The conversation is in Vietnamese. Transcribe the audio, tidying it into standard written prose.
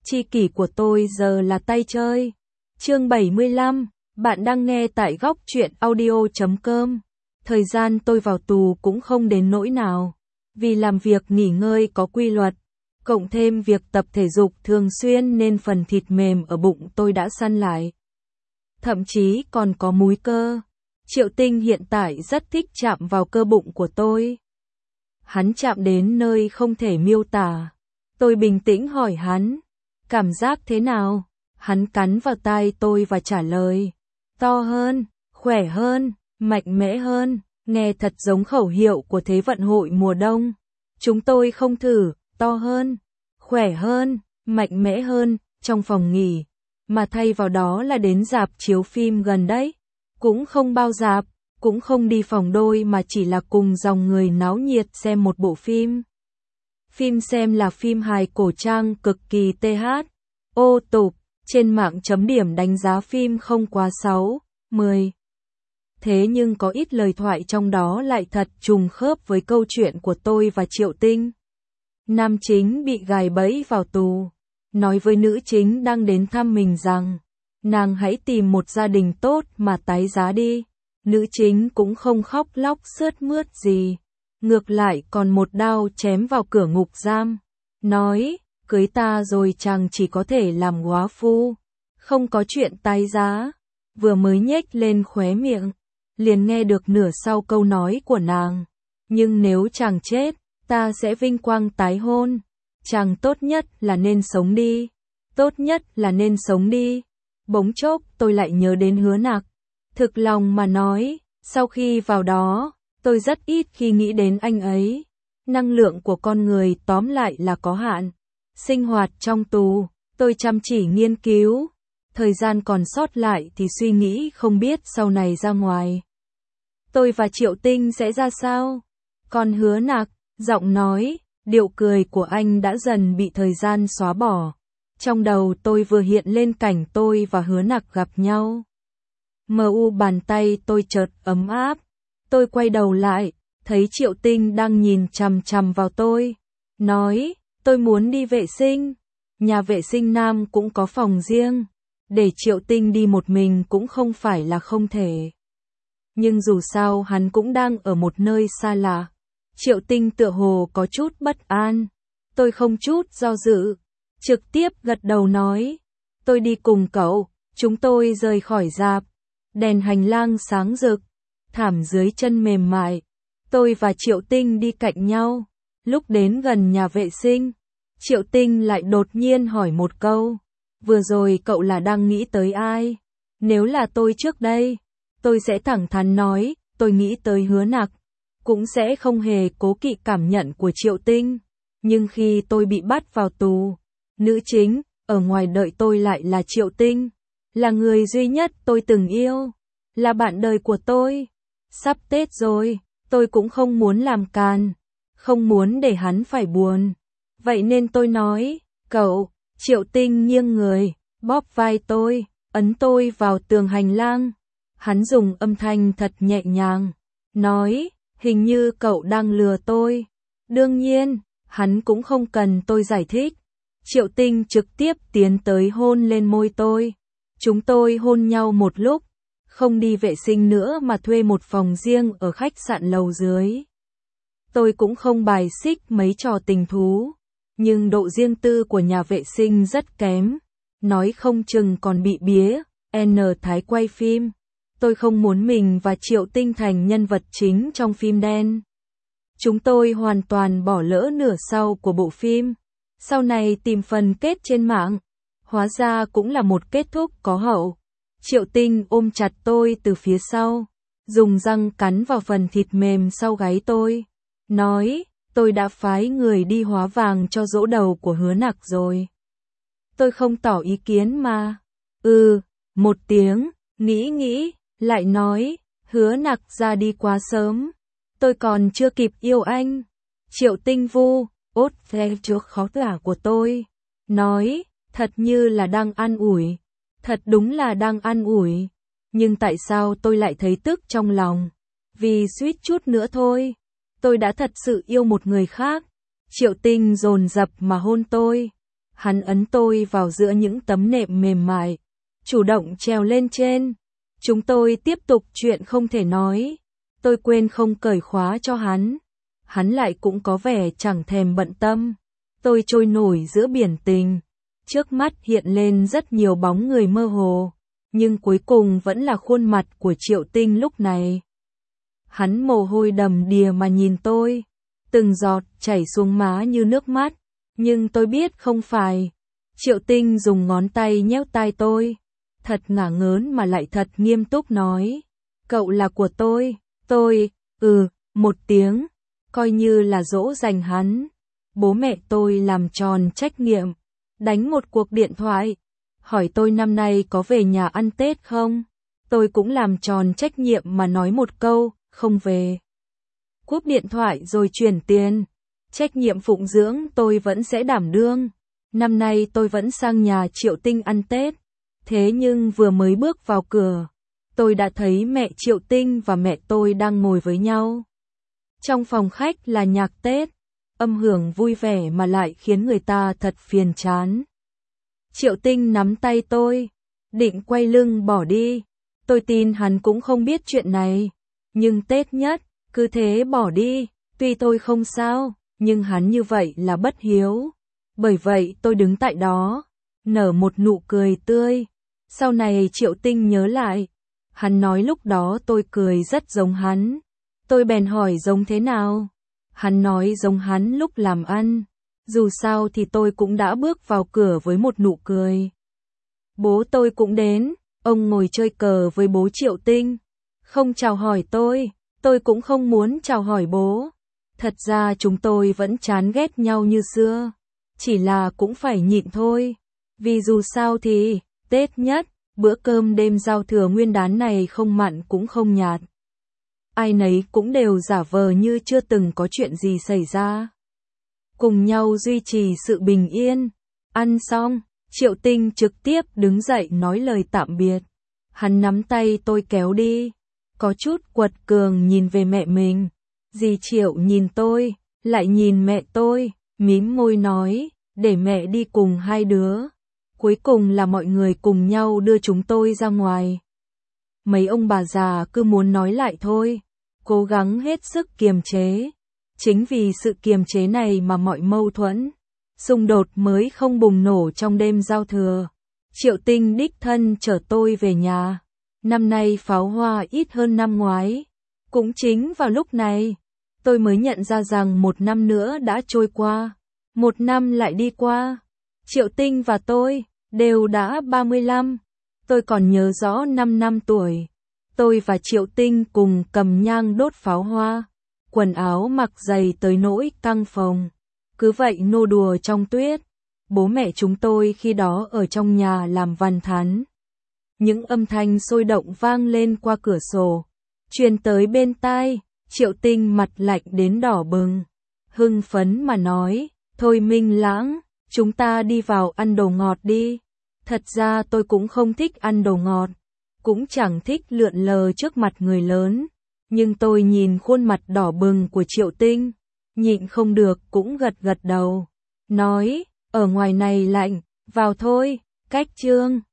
Tri kỷ của tôi giờ là tay chơi. Chương 75, bạn đang nghe tại góc truyện audio.com. Thời gian tôi vào tù cũng không đến nỗi nào, vì làm việc nghỉ ngơi có quy luật, cộng thêm việc tập thể dục thường xuyên nên phần thịt mềm ở bụng tôi đã săn lại. Thậm chí còn có múi cơ. Triệu Tinh hiện tại rất thích chạm vào cơ bụng của tôi. Hắn chạm đến nơi không thể miêu tả. Tôi bình tĩnh hỏi hắn, cảm giác thế nào? Hắn cắn vào tai tôi và trả lời, to hơn, khỏe hơn, mạnh mẽ hơn, nghe thật giống khẩu hiệu của Thế vận hội mùa đông. Chúng tôi không thử, to hơn, khỏe hơn, mạnh mẽ hơn, trong phòng nghỉ, mà thay vào đó là đến rạp chiếu phim gần đấy. Cũng không bao rạp, cũng không đi phòng đôi mà chỉ là cùng dòng người náo nhiệt xem một bộ phim. Phim xem là phim hài cổ trang cực kỳ THO tục, trên mạng chấm điểm đánh giá phim không quá 6, 10. Thế nhưng có ít lời thoại trong đó lại thật trùng khớp với câu chuyện của tôi và Triệu Tinh. Nam chính bị gài bẫy vào tù, nói với nữ chính đang đến thăm mình rằng, nàng hãy tìm một gia đình tốt mà tái giá đi. Nữ chính cũng không khóc lóc sướt mướt gì, ngược lại còn một đao chém vào cửa ngục giam, nói, cưới ta rồi chàng chỉ có thể làm góa phu, không có chuyện tái giá. Vừa mới nhếch lên khóe miệng, liền nghe được nửa sau câu nói của nàng, nhưng nếu chàng chết, ta sẽ vinh quang tái hôn, chàng tốt nhất là nên sống đi, tốt nhất là nên sống đi. Bỗng chốc tôi lại nhớ đến Hứa Nặc. Thực lòng mà nói, sau khi vào đó, tôi rất ít khi nghĩ đến anh ấy. Năng lượng của con người tóm lại là có hạn. Sinh hoạt trong tù, tôi chăm chỉ nghiên cứu. Thời gian còn sót lại thì suy nghĩ không biết sau này ra ngoài, tôi và Triệu Tinh sẽ ra sao. Còn Hứa Nặc, giọng nói, điệu cười của anh đã dần bị thời gian xóa bỏ. Trong đầu tôi vừa hiện lên cảnh tôi và Hứa Nặc gặp nhau. Bàn tay tôi chợt ấm áp. Tôi quay đầu lại, thấy Triệu Tinh đang nhìn chằm chằm vào tôi. Nói, tôi muốn đi vệ sinh. Nhà vệ sinh nam cũng có phòng riêng. Để Triệu Tinh đi một mình cũng không phải là không thể. Nhưng dù sao hắn cũng đang ở một nơi xa lạ. Triệu Tinh tựa hồ có chút bất an. Tôi không chút do dự, trực tiếp gật đầu nói, tôi đi cùng cậu. Chúng tôi rời khỏi rạp. Đèn hành lang sáng rực, thảm dưới chân mềm mại. Tôi và Triệu Tinh đi cạnh nhau. Lúc đến gần nhà vệ sinh, Triệu Tinh lại đột nhiên hỏi một câu, vừa rồi cậu là đang nghĩ tới ai? Nếu là tôi trước đây, tôi sẽ thẳng thắn nói, tôi nghĩ tới Hứa Nặc, cũng sẽ không hề cố kỵ cảm nhận của Triệu Tinh. Nhưng khi tôi bị bắt vào tù, nữ chính ở ngoài đợi tôi lại là Triệu Tinh, là người duy nhất tôi từng yêu, là bạn đời của tôi. Sắp Tết rồi, tôi cũng không muốn làm càn, không muốn để hắn phải buồn. Vậy nên tôi nói, cậu. Triệu Tinh nghiêng người, bóp vai tôi, ấn tôi vào tường hành lang. Hắn dùng âm thanh thật nhẹ nhàng, nói, hình như cậu đang lừa tôi. Đương nhiên, hắn cũng không cần tôi giải thích. Triệu Tinh trực tiếp tiến tới hôn lên môi tôi. Chúng tôi hôn nhau một lúc, không đi vệ sinh nữa mà thuê một phòng riêng ở khách sạn lầu dưới. Tôi cũng không bài xích mấy trò tình thú, nhưng độ riêng tư của nhà vệ sinh rất kém, nói không chừng còn bị bía, thái quay phim. Tôi không muốn mình và Triệu Tinh thành nhân vật chính trong phim đen. Chúng tôi hoàn toàn bỏ lỡ nửa sau của bộ phim. Sau này tìm phần kết trên mạng, hóa ra cũng là một kết thúc có hậu. Triệu Tinh ôm chặt tôi từ phía sau, dùng răng cắn vào phần thịt mềm sau gáy tôi, nói, tôi đã phái người đi hóa vàng cho giỗ đầu của Hứa Nặc rồi. Tôi không tỏ ý kiến mà. Một tiếng, nghĩ, lại nói, Hứa Nặc ra đi quá sớm. Tôi còn chưa kịp yêu anh. Triệu Tinh vu theo trước khó tả của tôi, nói, thật như là đang an ủi. Thật đúng là đang an ủi. Nhưng tại sao tôi lại thấy tức trong lòng? Vì suýt chút nữa thôi, tôi đã thật sự yêu một người khác. Triệu Tinh dồn dập mà hôn tôi. Hắn ấn tôi vào giữa những tấm nệm mềm mại, chủ động trèo lên trên. Chúng tôi tiếp tục chuyện không thể nói. Tôi quên không cởi khóa cho hắn. Hắn lại cũng có vẻ chẳng thèm bận tâm. Tôi trôi nổi giữa biển tình. Trước mắt hiện lên rất nhiều bóng người mơ hồ, nhưng cuối cùng vẫn là khuôn mặt của Triệu Tinh lúc này. Hắn mồ hôi đầm đìa mà nhìn tôi, từng giọt chảy xuống má như nước mắt, nhưng tôi biết không phải. Triệu Tinh dùng ngón tay nhéo tai tôi, thật ngả ngớn mà lại thật nghiêm túc nói, cậu là của tôi, một tiếng, coi như là dỗ dành hắn. Bố mẹ tôi làm tròn trách nhiệm, đánh một cuộc điện thoại, hỏi tôi năm nay có về nhà ăn Tết không? Tôi cũng làm tròn trách nhiệm mà nói một câu, không về. Cúp điện thoại rồi chuyển tiền, trách nhiệm phụng dưỡng tôi vẫn sẽ đảm đương. Năm nay tôi vẫn sang nhà Triệu Tinh ăn Tết, thế nhưng vừa mới bước vào cửa, tôi đã thấy mẹ Triệu Tinh và mẹ tôi đang ngồi với nhau. Trong phòng khách là nhạc Tết, âm hưởng vui vẻ mà lại khiến người ta thật phiền chán. Triệu Tinh nắm tay tôi, định quay lưng bỏ đi. Tôi tin hắn cũng không biết chuyện này, nhưng Tết nhất, cứ thế bỏ đi, tuy tôi không sao, nhưng hắn như vậy là bất hiếu. Bởi vậy tôi đứng tại đó, nở một nụ cười tươi. Sau này Triệu Tinh nhớ lại, hắn nói lúc đó tôi cười rất giống hắn. Tôi bèn hỏi giống thế nào? Hắn nói giống hắn lúc làm ăn. Dù sao thì tôi cũng đã bước vào cửa với một nụ cười. Bố tôi cũng đến, ông ngồi chơi cờ với bố Triệu Tinh. Không chào hỏi tôi cũng không muốn chào hỏi bố. Thật ra chúng tôi vẫn chán ghét nhau như xưa. Chỉ là cũng phải nhịn thôi. Vì dù sao thì, Tết nhất, bữa cơm đêm giao thừa nguyên đán này không mặn cũng không nhạt. Ai nấy cũng đều giả vờ như chưa từng có chuyện gì xảy ra. Cùng nhau duy trì sự bình yên. Ăn xong, Triệu Tinh trực tiếp đứng dậy nói lời tạm biệt. Hắn nắm tay tôi kéo đi. Có chút quật cường nhìn về mẹ mình. Dì Triệu nhìn tôi, lại nhìn mẹ tôi, mím môi nói, để mẹ đi cùng hai đứa. Cuối cùng là mọi người cùng nhau đưa chúng tôi ra ngoài. Mấy ông bà già cứ muốn nói lại thôi, cố gắng hết sức kiềm chế. Chính vì sự kiềm chế này mà mọi mâu thuẫn, xung đột mới không bùng nổ trong đêm giao thừa. Triệu Tinh đích thân chở tôi về nhà. Năm nay pháo hoa ít hơn năm ngoái. Cũng chính vào lúc này, tôi mới nhận ra rằng một năm nữa đã trôi qua. Một năm lại đi qua. Triệu Tinh và tôi đều đã 35. Tôi còn nhớ rõ 5 năm tuổi. Tôi và Triệu Tinh cùng cầm nhang đốt pháo hoa. Quần áo mặc dày tới nỗi căng phồng. Cứ vậy nô đùa trong tuyết. Bố mẹ chúng tôi khi đó ở trong nhà làm văn thán. Những âm thanh sôi động vang lên qua cửa sổ, truyền tới bên tai. Triệu Tinh mặt lạnh đến đỏ bừng, hưng phấn mà nói, thôi Minh Lãng, chúng ta đi vào ăn đồ ngọt đi. Thật ra tôi cũng không thích ăn đồ ngọt, cũng chẳng thích lượn lờ trước mặt người lớn, nhưng tôi nhìn khuôn mặt đỏ bừng của Triệu Tinh, nhịn không được cũng gật gật đầu, nói, ở ngoài này lạnh, vào thôi. Cách chương